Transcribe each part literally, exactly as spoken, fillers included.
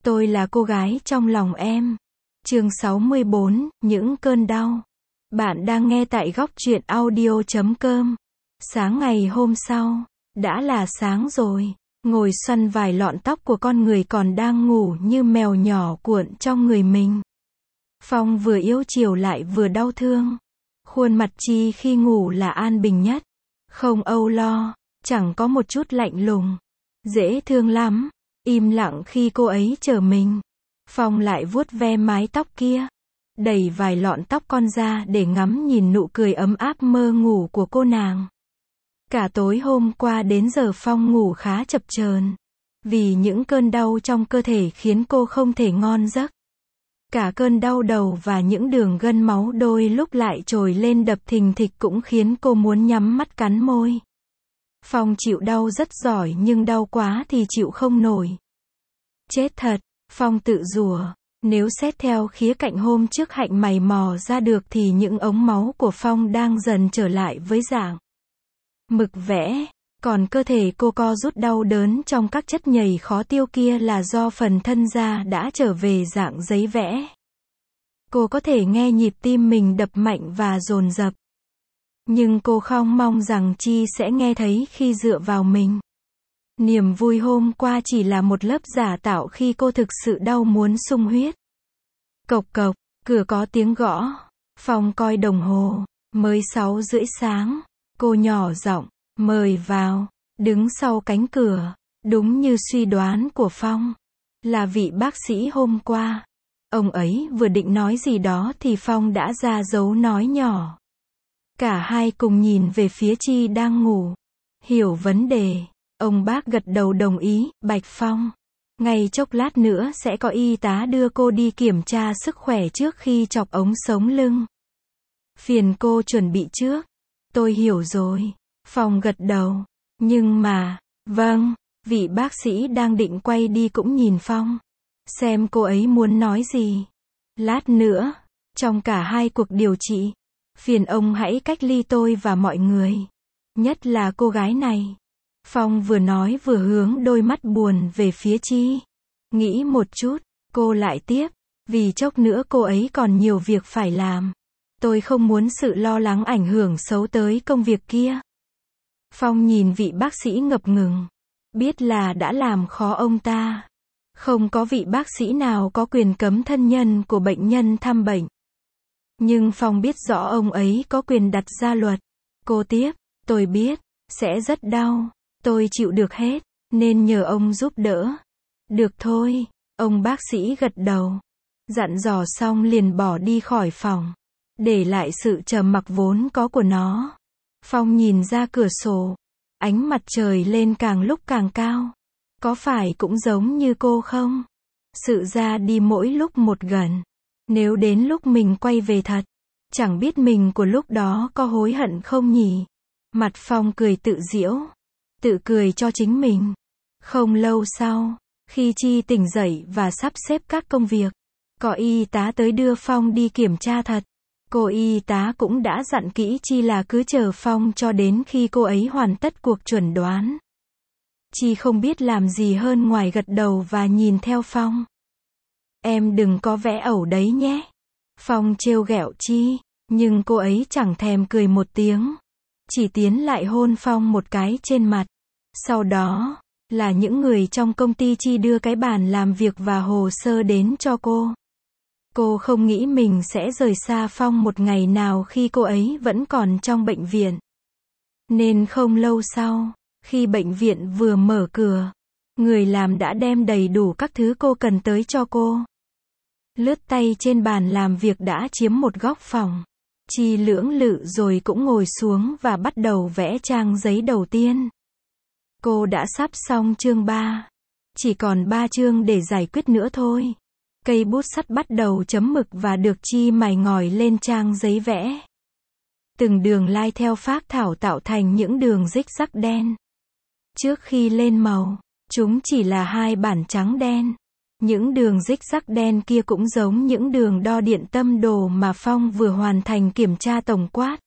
Tôi là cô gái trong lòng em. Chương sáu mươi bốn, những cơn đau. Bạn đang nghe tại góc truyện audio chấm com. Sáng ngày hôm sau, đã là sáng rồi. Ngồi xoăn vài lọn tóc của con người còn đang ngủ như mèo nhỏ cuộn trong người mình. Phong vừa yếu chiều lại vừa đau thương. Khuôn mặt Chi khi ngủ là an bình nhất. Không âu lo, chẳng có một chút lạnh lùng. Dễ thương lắm. Im lặng khi cô ấy chờ mình. Phong lại vuốt ve mái tóc kia. Đẩy vài lọn tóc con ra để ngắm nhìn nụ cười ấm áp mơ ngủ của cô nàng. Cả tối hôm qua đến giờ Phong ngủ khá chập chờn. Vì những cơn đau trong cơ thể khiến cô không thể ngon giấc. Cả cơn đau đầu và những đường gân máu đôi lúc lại trồi lên đập thình thịch cũng khiến cô muốn nhắm mắt cắn môi. Phong chịu đau rất giỏi nhưng đau quá thì chịu không nổi. Chết thật, Phong tự rủa. Nếu xét theo khía cạnh hôm trước Hạnh mày mò ra được thì những ống máu của Phong đang dần trở lại với dạng mực vẽ. Còn cơ thể cô co rút đau đớn trong các chất nhầy khó tiêu kia là do phần thân da đã trở về dạng giấy vẽ. Cô có thể nghe nhịp tim mình đập mạnh và dồn dập. Nhưng cô không mong rằng Chi sẽ nghe thấy khi dựa vào mình. Niềm vui hôm qua chỉ là một lớp giả tạo khi cô thực sự đau muốn sung huyết. Cộc cộc, cửa có tiếng gõ. Phong coi đồng hồ, mới sáu rưỡi sáng. Cô nhỏ giọng, mời vào. Đứng sau cánh cửa, đúng như suy đoán của Phong. Là vị bác sĩ hôm qua. Ông ấy vừa định nói gì đó thì Phong đã ra dấu nói nhỏ. Cả hai cùng nhìn về phía Chi đang ngủ. Hiểu vấn đề. Ông bác gật đầu đồng ý. Bạch Phong. Ngay chốc lát nữa sẽ có y tá đưa cô đi kiểm tra sức khỏe trước khi chọc ống sống lưng. Phiền cô chuẩn bị trước. Tôi hiểu rồi. Phong gật đầu. Nhưng mà, vâng, vị bác sĩ đang định quay đi cũng nhìn Phong. Xem cô ấy muốn nói gì. Lát nữa, trong cả hai cuộc điều trị, phiền ông hãy cách ly tôi và mọi người. Nhất là cô gái này. Phong vừa nói vừa hướng đôi mắt buồn về phía Chi. Nghĩ một chút, cô lại tiếp. Vì chốc nữa cô ấy còn nhiều việc phải làm. Tôi không muốn sự lo lắng ảnh hưởng xấu tới công việc kia. Phong nhìn vị bác sĩ ngập ngừng. Biết là đã làm khó ông ta. Không có vị bác sĩ nào có quyền cấm thân nhân của bệnh nhân thăm bệnh. Nhưng Phong biết rõ ông ấy có quyền đặt ra luật. Cô tiếp, tôi biết, sẽ rất đau. Tôi chịu được hết, nên nhờ ông giúp đỡ. Được thôi, ông bác sĩ gật đầu. Dặn dò xong liền bỏ đi khỏi phòng. Để lại sự trầm mặc vốn có của nó. Phong nhìn ra cửa sổ. Ánh mặt trời lên càng lúc càng cao. Có phải cũng giống như cô không? Sự ra đi mỗi lúc một gần. Nếu đến lúc mình quay về thật, chẳng biết mình của lúc đó có hối hận không nhỉ? Mặt Phong cười tự giễu. Tự cười cho chính mình. Không lâu sau, khi Chi tỉnh dậy và sắp xếp các công việc, có y tá tới đưa Phong đi kiểm tra thật. Cô y tá cũng đã dặn kỹ Chi là cứ chờ Phong cho đến khi cô ấy hoàn tất cuộc chuẩn đoán. Chi không biết làm gì hơn ngoài gật đầu và nhìn theo Phong. Em đừng có vẽ ẩu đấy nhé. Phong trêu ghẹo Chi, nhưng cô ấy chẳng thèm cười một tiếng. Chỉ tiến lại hôn Phong một cái trên mặt. Sau đó, là những người trong công ty Chi đưa cái bàn làm việc và hồ sơ đến cho cô. Cô không nghĩ mình sẽ rời xa Phong một ngày nào khi cô ấy vẫn còn trong bệnh viện. Nên không lâu sau, khi bệnh viện vừa mở cửa, người làm đã đem đầy đủ các thứ cô cần tới cho cô. Lướt tay trên bàn làm việc đã chiếm một góc phòng. Chi lưỡng lự rồi cũng ngồi xuống và bắt đầu vẽ trang giấy đầu tiên. Cô đã sắp xong chương ba. Chỉ còn ba chương để giải quyết nữa thôi. Cây bút sắt bắt đầu chấm mực và được Chi mài ngòi lên trang giấy vẽ. Từng đường lai theo phác thảo tạo thành những đường rích rắc đen. Trước khi lên màu, chúng chỉ là hai bản trắng đen. Những đường rích rắc đen kia cũng giống những đường đo điện tâm đồ mà Phong vừa hoàn thành kiểm tra tổng quát.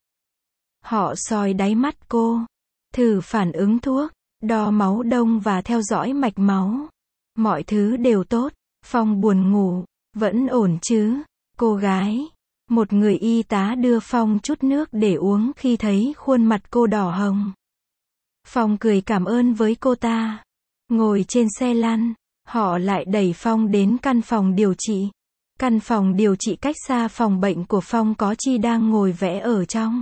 Họ soi đáy mắt cô, thử phản ứng thuốc, đo máu đông và theo dõi mạch máu. Mọi thứ đều tốt, Phong buồn ngủ, vẫn ổn chứ, cô gái. Một người y tá đưa Phong chút nước để uống khi thấy khuôn mặt cô đỏ hồng. Phong cười cảm ơn với cô ta. Ngồi trên xe lăn, họ lại đẩy Phong đến căn phòng điều trị. Căn phòng điều trị cách xa phòng bệnh của Phong có Chi đang ngồi vẽ ở trong.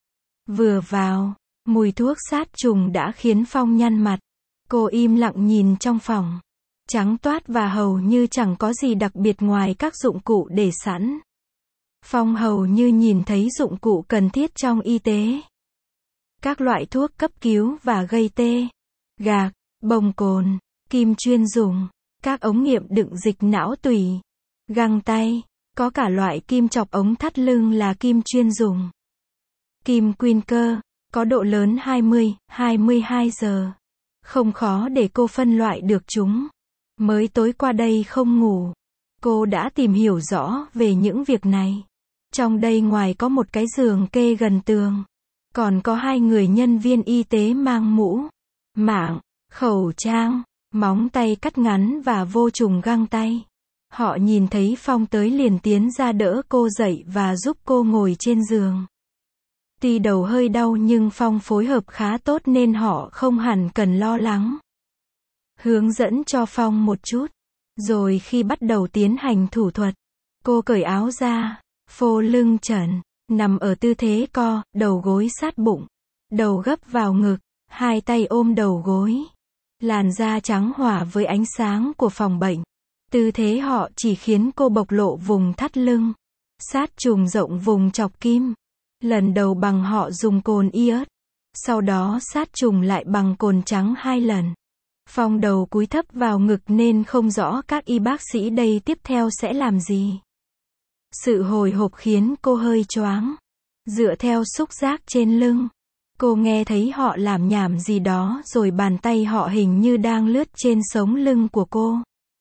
Vừa vào, mùi thuốc sát trùng đã khiến Phong nhăn mặt. Cô im lặng nhìn trong phòng. Trắng toát và hầu như chẳng có gì đặc biệt ngoài các dụng cụ để sẵn. Phong hầu như nhìn thấy dụng cụ cần thiết trong y tế. Các loại thuốc cấp cứu và gây tê, gạc, bông cồn, kim chuyên dùng, các ống nghiệm đựng dịch não tủy, găng tay, có cả loại kim chọc ống thắt lưng là kim chuyên dùng. Kim Quinker, có độ lớn hai mươi đến hai mươi hai giờ. Không khó để cô phân loại được chúng. Mới tối qua đây không ngủ, cô đã tìm hiểu rõ về những việc này. Trong đây ngoài có một cái giường kê gần tường, còn có hai người nhân viên y tế mang mũ, mảng, khẩu trang, móng tay cắt ngắn và vô trùng găng tay. Họ nhìn thấy Phong tới liền tiến ra đỡ cô dậy và giúp cô ngồi trên giường. Tuy đầu hơi đau nhưng Phong phối hợp khá tốt nên họ không hẳn cần lo lắng. Hướng dẫn cho Phong một chút. Rồi khi bắt đầu tiến hành thủ thuật, cô cởi áo ra, phô lưng trần, nằm ở tư thế co, đầu gối sát bụng, đầu gấp vào ngực, hai tay ôm đầu gối. Làn da trắng hỏa với ánh sáng của phòng bệnh. Tư thế họ chỉ khiến cô bộc lộ vùng thắt lưng, sát trùng rộng vùng chọc kim. Lần đầu bằng họ dùng cồn iốt, sau đó sát trùng lại bằng cồn trắng hai lần. Phong đầu cúi thấp vào ngực nên không rõ các y bác sĩ đây tiếp theo sẽ làm gì. Sự hồi hộp khiến cô hơi choáng. Dựa theo xúc giác trên lưng, cô nghe thấy họ làm nhảm gì đó rồi bàn tay họ hình như đang lướt trên sống lưng của cô.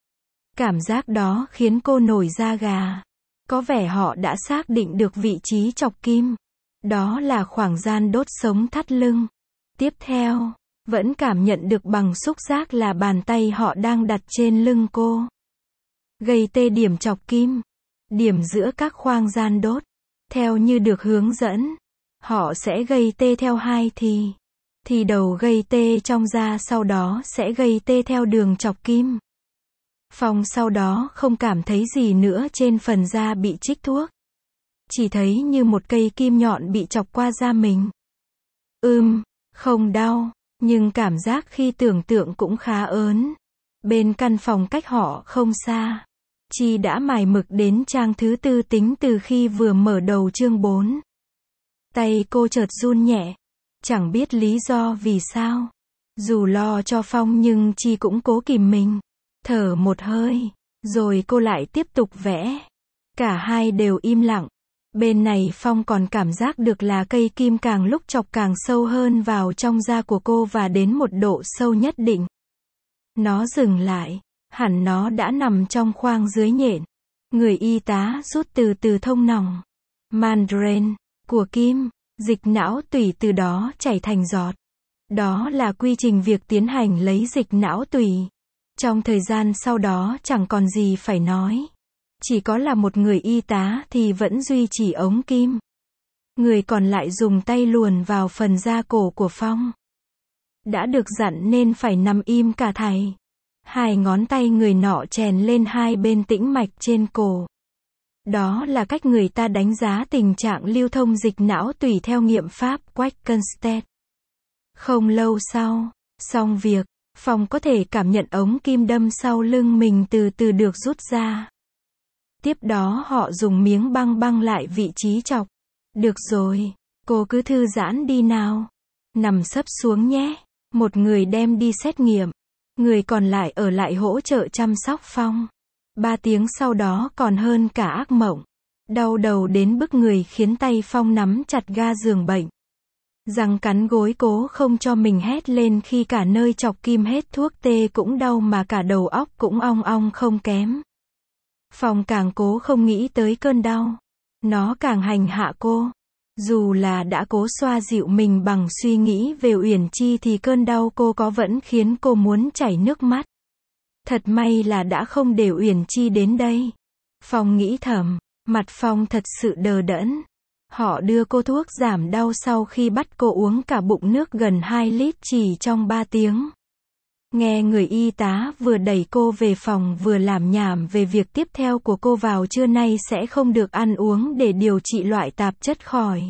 Cảm giác đó khiến cô nổi da gà. Có vẻ họ đã xác định được vị trí chọc kim. Đó là khoảng gian đốt sống thắt lưng. Tiếp theo, vẫn cảm nhận được bằng xúc giác là bàn tay họ đang đặt trên lưng cô. Gây tê điểm chọc kim. Điểm giữa các khoang gian đốt. Theo như được hướng dẫn, họ sẽ gây tê theo hai thì. Thì đầu gây tê trong da sau đó sẽ gây tê theo đường chọc kim. Phong sau đó không cảm thấy gì nữa trên phần da bị trích thuốc. Chỉ thấy như một cây kim nhọn bị chọc qua da mình. Ừm, không đau, nhưng cảm giác khi tưởng tượng cũng khá ớn. Bên căn phòng cách họ không xa, Chi đã mải mực đến trang thứ tư tính từ khi vừa mở đầu chương bốn. Tay cô chợt run nhẹ, chẳng biết lý do vì sao. Dù lo cho Phong nhưng Chi cũng cố kìm mình. Thở một hơi, rồi cô lại tiếp tục vẽ. Cả hai đều im lặng. Bên này Phong còn cảm giác được là cây kim càng lúc chọc càng sâu hơn vào trong da của cô và đến một độ sâu nhất định. Nó dừng lại, hẳn nó đã nằm trong khoang dưới nhện. Người y tá rút từ từ thông nòng membrane của kim, dịch não tủy từ đó chảy thành giọt. Đó là quy trình việc tiến hành lấy dịch não tủy. Trong thời gian sau đó chẳng còn gì phải nói. Chỉ có là một người y tá thì vẫn duy trì ống kim. Người còn lại dùng tay luồn vào phần da cổ của Phong. Đã được dặn nên phải nằm im cả thầy. Hai ngón tay người nọ chèn lên hai bên tĩnh mạch trên cổ. Đó là cách người ta đánh giá tình trạng lưu thông dịch não tùy theo nghiệm pháp Quackenstedt. Không lâu sau, xong việc, Phong có thể cảm nhận ống kim đâm sau lưng mình từ từ được rút ra. Tiếp đó họ dùng miếng băng băng lại vị trí chọc. Được rồi, cô cứ thư giãn đi nào. Nằm sấp xuống nhé. Một người đem đi xét nghiệm. Người còn lại ở lại hỗ trợ chăm sóc Phong. Ba tiếng sau đó còn hơn cả ác mộng. Đau đầu đến bức người khiến tay Phong nắm chặt ga giường bệnh. Răng cắn gối cố không cho mình hét lên khi cả nơi chọc kim hết thuốc tê cũng đau mà cả đầu óc cũng ong ong không kém. Phong càng cố không nghĩ tới cơn đau. Nó càng hành hạ cô. Dù là đã cố xoa dịu mình bằng suy nghĩ về Uyển Chi thì cơn đau cô có vẫn khiến cô muốn chảy nước mắt. Thật may là đã không để Uyển Chi đến đây. Phong nghĩ thầm, mặt Phong thật sự đờ đẫn. Họ đưa cô thuốc giảm đau sau khi bắt cô uống cả bụng nước gần hai lít chỉ trong ba tiếng. Nghe người y tá vừa đẩy cô về phòng vừa làm nhảm về việc tiếp theo của cô vào trưa nay sẽ không được ăn uống để điều trị loại tạp chất khỏi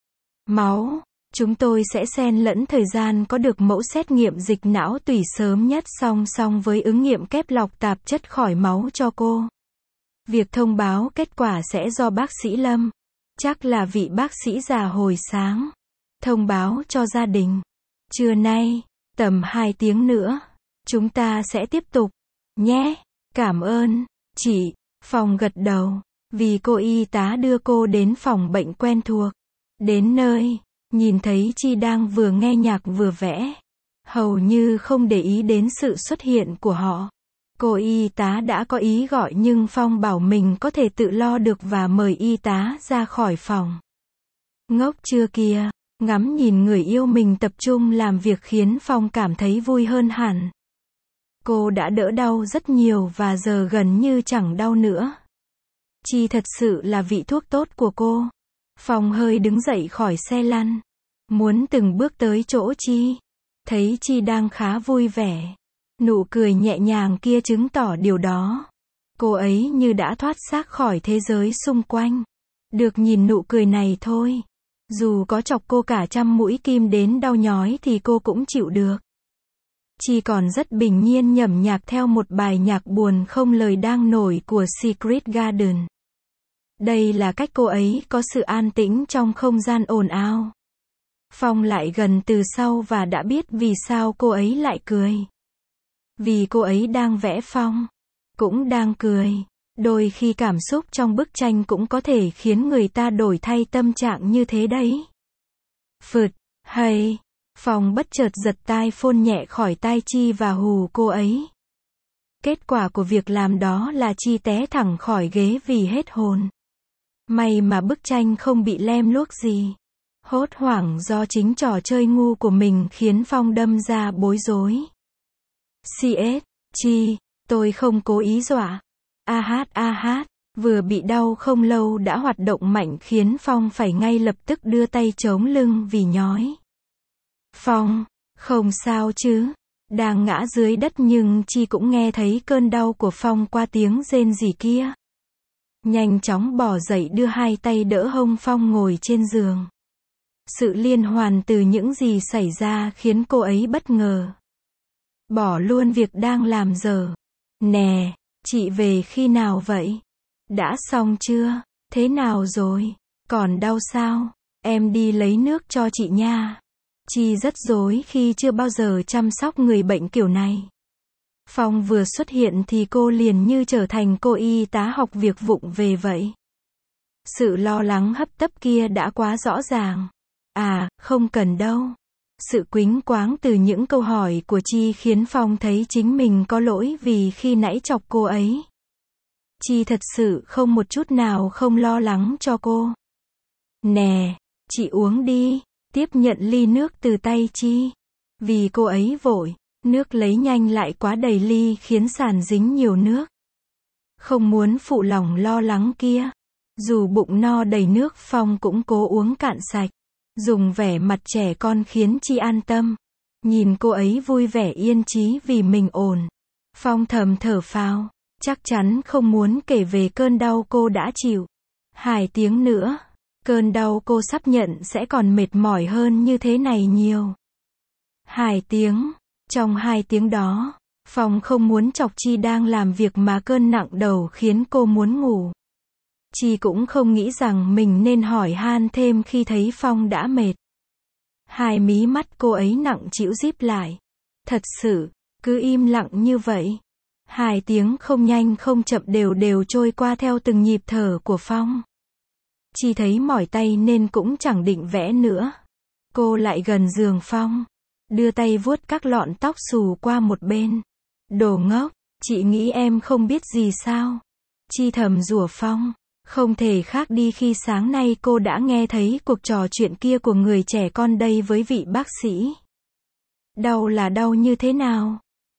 máu. Chúng tôi sẽ xen lẫn thời gian có được mẫu xét nghiệm dịch não tủy sớm nhất song song với ứng nghiệm kép lọc tạp chất khỏi máu cho cô. Việc thông báo kết quả sẽ do bác sĩ Lâm, chắc là vị bác sĩ già hồi sáng, thông báo cho gia đình. Trưa nay, tầm hai tiếng nữa, chúng ta sẽ tiếp tục, nhé. Cảm ơn, chị. Phong gật đầu, vì cô y tá đưa cô đến phòng bệnh quen thuộc. Đến nơi, nhìn thấy Chi đang vừa nghe nhạc vừa vẽ, hầu như không để ý đến sự xuất hiện của họ. Cô y tá đã có ý gọi nhưng Phong bảo mình có thể tự lo được và mời y tá ra khỏi phòng. Ngốc chưa kia, ngắm nhìn người yêu mình tập trung làm việc khiến Phong cảm thấy vui hơn hẳn. Cô đã đỡ đau rất nhiều và giờ gần như chẳng đau nữa. Chi thật sự là vị thuốc tốt của cô. Phong hơi đứng dậy khỏi xe lăn, muốn từng bước tới chỗ Chi. Thấy Chi đang khá vui vẻ. Nụ cười nhẹ nhàng kia chứng tỏ điều đó. Cô ấy như đã thoát xác khỏi thế giới xung quanh. Được nhìn nụ cười này thôi. Dù có chọc cô cả trăm mũi kim đến đau nhói thì cô cũng chịu được. Chi còn rất bình nhiên nhẩm nhạc theo một bài nhạc buồn không lời đang nổi của Secret Garden. Đây là cách cô ấy có sự an tĩnh trong không gian ồn ào. Phong lại gần từ sau và đã biết vì sao cô ấy lại cười. Vì cô ấy đang vẽ Phong, cũng đang cười. Đôi khi cảm xúc trong bức tranh cũng có thể khiến người ta đổi thay tâm trạng như thế đấy. Phụt, hay. Phong bất chợt giật tai phone nhẹ khỏi tai Chi và hù cô ấy. Kết quả của việc làm đó là Chi té thẳng khỏi ghế vì hết hồn. May mà bức tranh không bị lem luốc gì. Hốt hoảng do chính trò chơi ngu của mình khiến Phong đâm ra bối rối. xê ét, Chi, tôi không cố ý dọa. A hát a hát, vừa bị đau không lâu đã hoạt động mạnh khiến Phong phải ngay lập tức đưa tay chống lưng vì nhói. Phong, không sao chứ? Đang ngã dưới đất nhưng Chi cũng nghe thấy cơn đau của Phong qua tiếng rên rỉ kia. Nhanh chóng bò dậy đưa hai tay đỡ hông Phong ngồi trên giường. Sự liên hoàn từ những gì xảy ra khiến cô ấy bất ngờ. Bỏ luôn việc đang làm giờ. Nè, chị về khi nào vậy? Đã xong chưa? Thế nào rồi? Còn đau sao? Em đi lấy nước cho chị nha. Chi rất rối khi chưa bao giờ chăm sóc người bệnh kiểu này. Phong vừa xuất hiện thì cô liền như trở thành cô y tá học việc vụng về vậy. Sự lo lắng hấp tấp kia đã quá rõ ràng. À, không cần đâu. Sự quýnh quáng từ những câu hỏi của Chi khiến Phong thấy chính mình có lỗi vì khi nãy chọc cô ấy. Chi thật sự không một chút nào không lo lắng cho cô. Nè, chị uống đi. Tiếp nhận ly nước từ tay Chi. Vì cô ấy vội, nước lấy nhanh lại quá đầy ly khiến sàn dính nhiều nước. Không muốn phụ lòng lo lắng kia. Dù bụng no đầy nước Phong cũng cố uống cạn sạch. Dùng vẻ mặt trẻ con khiến Chi an tâm. Nhìn cô ấy vui vẻ yên chí vì mình ổn. Phong thầm thở phào. Chắc chắn không muốn kể về cơn đau cô đã chịu. Hai tiếng nữa. Cơn đau cô sắp nhận sẽ còn mệt mỏi hơn như thế này nhiều. Hai tiếng. Trong hai tiếng đó, Phong không muốn chọc Chi đang làm việc mà cơn nặng đầu khiến cô muốn ngủ. Chi cũng không nghĩ rằng mình nên hỏi han thêm khi thấy Phong đã mệt. Hai mí mắt cô ấy nặng trĩu díp lại. Thật sự, cứ im lặng như vậy. Hai tiếng không nhanh không chậm đều đều trôi qua theo từng nhịp thở của Phong. Chi thấy mỏi tay nên cũng chẳng định vẽ nữa. Cô lại gần giường Phong, đưa tay vuốt các lọn tóc xù qua một bên. Đồ ngốc, chị nghĩ em không biết gì sao? Chi thầm rủa Phong. Không thể khác đi khi sáng nay cô đã nghe thấy cuộc trò chuyện kia của người trẻ con đây với vị bác sĩ. Đau là đau như thế nào?